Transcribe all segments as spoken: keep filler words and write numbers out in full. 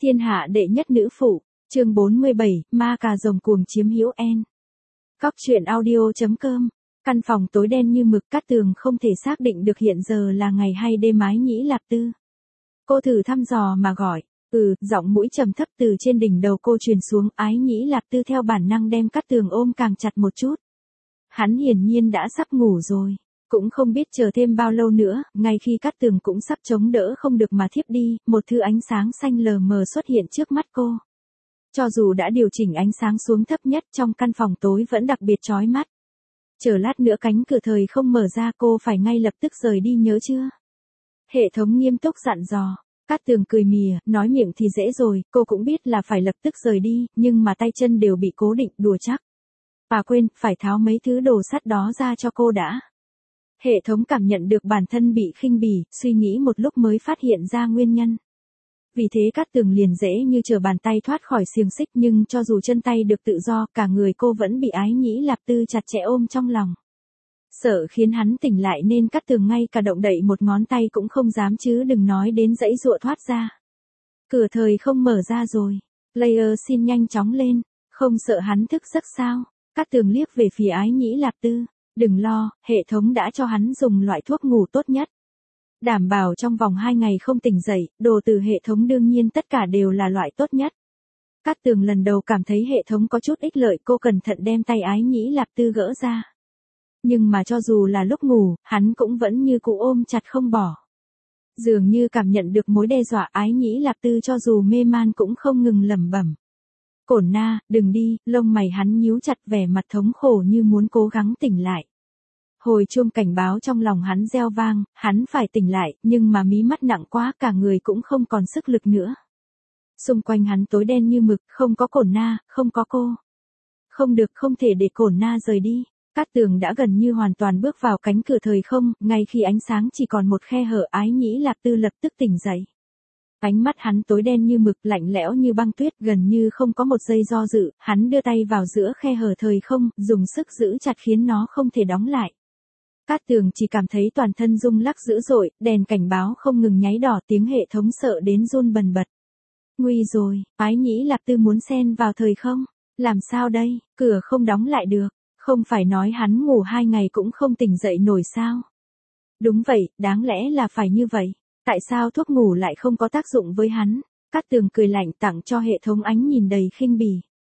Thiên hạ đệ nhất nữ phụ, chương bốn mươi bảy, ma cà rồng cuồng chiếm hữu en. Cóc truyện audio chấm com. Căn phòng tối đen như mực, Cát Tường không thể xác định được hiện giờ là ngày hay đêm. Ái Nhĩ Lạp Tư. Cô thử thăm dò mà gọi, ừ, giọng mũi trầm thấp từ trên đỉnh đầu cô truyền xuống. Ái Nhĩ Lạp Tư theo bản năng đem Cát Tường ôm càng chặt một chút. Hắn hiển nhiên đã sắp ngủ rồi. Cũng không biết chờ thêm bao lâu nữa, ngay khi Cát Tường cũng sắp chống đỡ không được mà thiếp đi, một thứ ánh sáng xanh lờ mờ xuất hiện trước mắt cô. Cho dù đã điều chỉnh ánh sáng xuống thấp nhất, trong căn phòng tối vẫn đặc biệt chói mắt. Chờ lát nữa cánh cửa thời không mở ra, cô phải ngay lập tức rời đi, nhớ chưa? Hệ thống nghiêm túc dặn dò. Cát Tường cười mỉa, nói miệng thì dễ rồi, cô cũng biết là phải lập tức rời đi, nhưng mà tay chân đều bị cố định, đùa chắc. À quên, phải tháo mấy thứ đồ sắt đó ra cho cô đã. Hệ thống cảm nhận được bản thân bị khinh bỉ, suy nghĩ một lúc mới phát hiện ra nguyên nhân. Vì thế Cát Tường liền dễ như trở bàn tay thoát khỏi xiềng xích, nhưng cho dù chân tay được tự do, cả người cô vẫn bị Ái Nhĩ Lạp Tư chặt chẽ ôm trong lòng. Sợ khiến hắn tỉnh lại nên Cát Tường ngay cả động đậy một ngón tay cũng không dám, chứ đừng nói đến giãy giụa thoát ra. Cửa thời không mở ra rồi. Player xin nhanh chóng lên, không sợ hắn thức giấc sao? Cát Tường liếc về phía Ái Nhĩ Lạp Tư. Đừng lo, hệ thống đã cho hắn dùng loại thuốc ngủ tốt nhất. Đảm bảo trong vòng hai ngày không tỉnh dậy, đồ từ hệ thống đương nhiên tất cả đều là loại tốt nhất. Cát Tường lần đầu cảm thấy hệ thống có chút ích lợi, cô cẩn thận đem tay Ái Nhĩ Lạp Tư gỡ ra. Nhưng mà cho dù là lúc ngủ, hắn cũng vẫn như cũ ôm chặt không bỏ. Dường như cảm nhận được mối đe dọa, Ái Nhĩ Lạp Tư cho dù mê man cũng không ngừng lẩm bẩm. Cổn na, đừng đi, lông mày hắn nhíu chặt, vẻ mặt thống khổ như muốn cố gắng tỉnh lại. Hồi chuông cảnh báo trong lòng hắn reo vang, hắn phải tỉnh lại, nhưng mà mí mắt nặng quá, cả người cũng không còn sức lực nữa. Xung quanh hắn tối đen như mực, không có Cổn na, không có cô. Không được, không thể để Cổn na rời đi. Cát Tường đã gần như hoàn toàn bước vào cánh cửa thời không, ngay khi ánh sáng chỉ còn một khe hở, Ái Nhĩ Lạp Tư lập tức tỉnh dậy. Ánh mắt hắn tối đen như mực, lạnh lẽo như băng tuyết, gần như không có một giây do dự, hắn đưa tay vào giữa khe hở thời không, dùng sức giữ chặt khiến nó không thể đóng lại. Cát Tường chỉ cảm thấy toàn thân rung lắc dữ dội, đèn cảnh báo không ngừng nháy đỏ, tiếng hệ thống sợ đến run bần bật. Nguy rồi, Ái Nhĩ Lạp Tư muốn xen vào thời không? Làm sao đây, cửa không đóng lại được, không phải nói hắn ngủ hai ngày cũng không tỉnh dậy nổi sao? Đúng vậy, đáng lẽ là phải như vậy. Tại sao thuốc ngủ lại không có tác dụng với hắn? Cát Tường cười lạnh, tặng cho hệ thống ánh nhìn đầy khinh bỉ.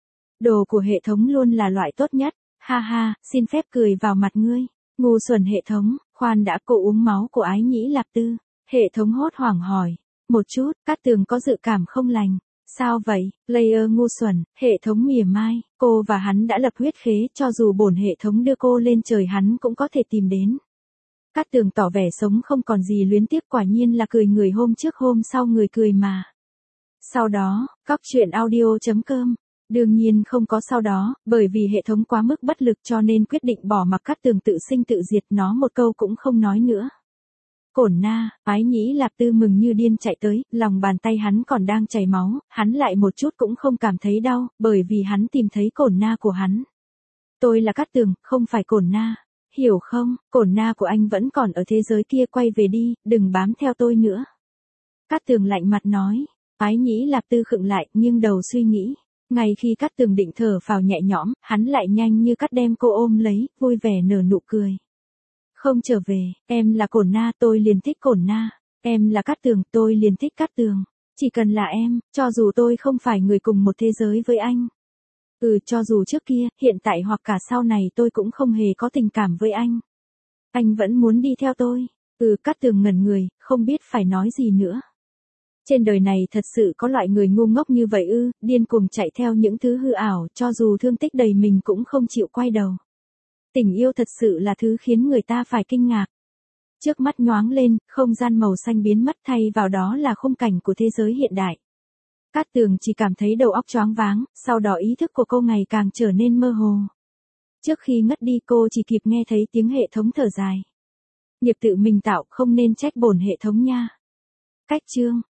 Đồ của hệ thống luôn là loại tốt nhất, ha ha, xin phép cười vào mặt ngươi. Ngu xuẩn hệ thống, khoan đã, cô uống máu của Ái Nhĩ Lạp Tư. Hệ thống hốt hoảng hỏi. Một chút, Cát Tường có dự cảm không lành. Sao vậy, player ngu xuẩn, hệ thống mỉa mai, cô và hắn đã lập huyết khế, cho dù bổn hệ thống đưa cô lên trời hắn cũng có thể tìm đến. Cát Tường tỏ vẻ sống không còn gì luyến tiếc, quả nhiên là cười người hôm trước hôm sau người cười mà. Sau đó, cóc truyện audio chấm com. Đương nhiên không có sau đó, bởi vì hệ thống quá mức bất lực cho nên quyết định bỏ mặc Cát Tường tự sinh tự diệt, nó một câu cũng không nói nữa. Cổn na, Ái Nhĩ Lạp Tư mừng như điên chạy tới, lòng bàn tay hắn còn đang chảy máu, hắn lại một chút cũng không cảm thấy đau, bởi vì hắn tìm thấy Cổn na của hắn. Tôi là Cát Tường, không phải Cổn na. Hiểu không, Cổn na của anh vẫn còn ở thế giới kia, quay về đi, đừng bám theo tôi nữa. Cát Tường lạnh mặt nói. Ái Nhĩ Lạp Tư khựng lại, nghiêng đầu suy nghĩ. Ngay khi Cát Tường định thở phào nhẹ nhõm, hắn lại nhanh như cắt đem cô ôm lấy, vui vẻ nở nụ cười. Không trở về, em là Cổn na, tôi liền thích Cổn na. Em là Cát Tường, tôi liền thích Cát Tường. Chỉ cần là em, cho dù tôi không phải người cùng một thế giới với anh. Ừ, cho dù trước kia, hiện tại hoặc cả sau này tôi cũng không hề có tình cảm với anh. Anh vẫn muốn đi theo tôi. Ừ, Cát Tường ngẩn người, không biết phải nói gì nữa. Trên đời này thật sự có loại người ngu ngốc như vậy ư, điên cuồng chạy theo những thứ hư ảo, cho dù thương tích đầy mình cũng không chịu quay đầu. Tình yêu thật sự là thứ khiến người ta phải kinh ngạc. Trước mắt nhoáng lên, không gian màu xanh biến mất, thay vào đó là khung cảnh của thế giới hiện đại. Cát Tường chỉ cảm thấy đầu óc choáng váng, sau đó ý thức của cô ngày càng trở nên mơ hồ. Trước khi ngất đi cô chỉ kịp nghe thấy tiếng hệ thống thở dài. Nghiệp tự mình tạo, không nên trách bổn hệ thống nha. Cách chương